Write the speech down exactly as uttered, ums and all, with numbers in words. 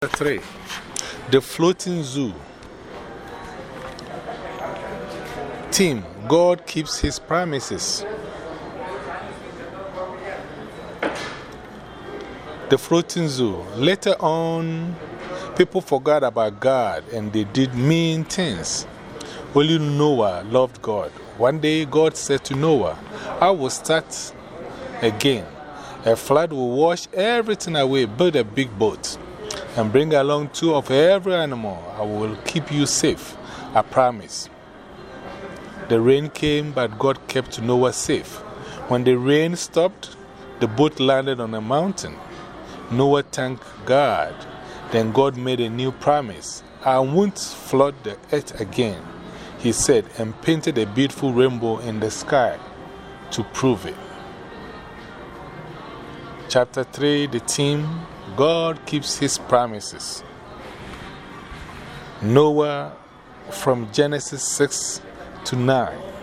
three. The Floating Zoo. Theme: God keeps his promises. The Floating Zoo. Later on, people forgot about God and they did mean things. Only Noah loved God. One day, God said to Noah, I will start again. A flood will wash everything away. Build a big boat and bring along two of every animal. I will keep you safe. I promise. The rain came, but God kept Noah safe. When the rain stopped, the boat landed on a mountain. Noah thanked God. Then God made a new promise. I won't flood the earth again, he said, and painted a beautiful rainbow in the sky to prove it. Chapter three, the theme: God keeps his promises. Noah, from Genesis six to nine.